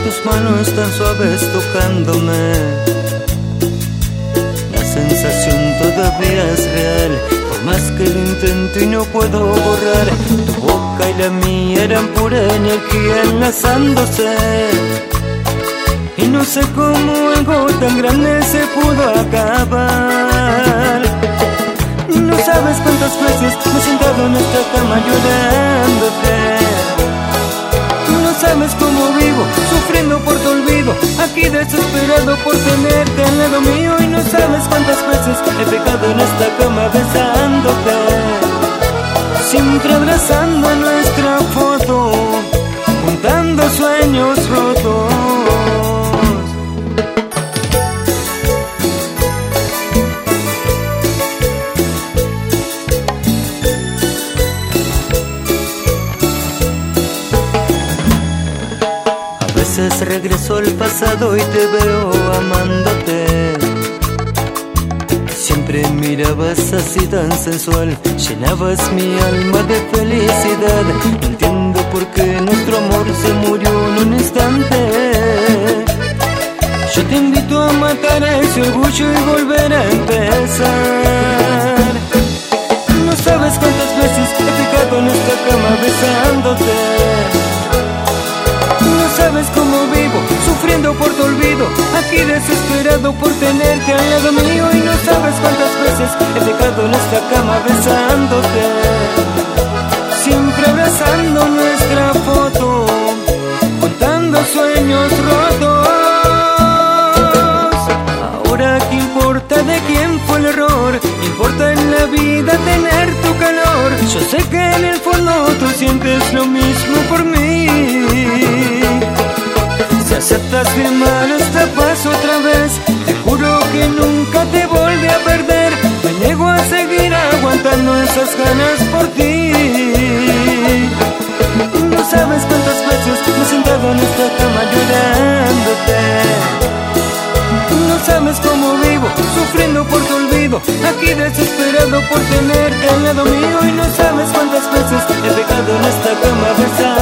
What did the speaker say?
tus manos tan suaves tocándome. La sensación todavía es real, por más que lo intento y no puedo borrar. Tu boca y la mía eran pura energía enlazándose, y no sé cómo algo tan grande se pudo acabar. No sabes cuántas veces me he sentado en esta cama llorándote. No sabes cómo vivo, sufriendo por tu olvido, aquí desesperado por tenerte al lado mío. Y no sabes cuántas veces he pecado en esta cama besándote, siempre abrazando nuestra foto, juntando sueños rotos. A veces regreso al pasado y te veo amándote. Siempre mirabas así tan sensual, llenabas mi alma de felicidad. No entiendo por qué nuestro amor se murió en un instante. Yo te invito a matar ese orgullo y volver a empezar. No sabes cuántas veces he pecado en esta cama besándote. No sabes cómo vivo, sufriendo por tu olvido, aquí desesperado por tenerte al lado mío. Y no sabes cuántas veces he pecado en esta cama besándote, siempre abrazando nuestra foto, contando sueños rotos. Ahora qué importa de quién fue el error, importa en la vida tener tu calor. Yo sé que en el fondo tú sientes lo mismo por mí. Si aceptas firmar esta paz otra vez, te juro que nunca te volví a perder. Me niego a seguir aguantando esas ganas por ti. No sabes cuántas veces me he sentado en esta cama llorándote. No sabes cómo vivo, sufriendo por tu olvido, aquí desesperado por tenerte al lado mío. Y no sabes cuántas veces he pecado en esta cama besando.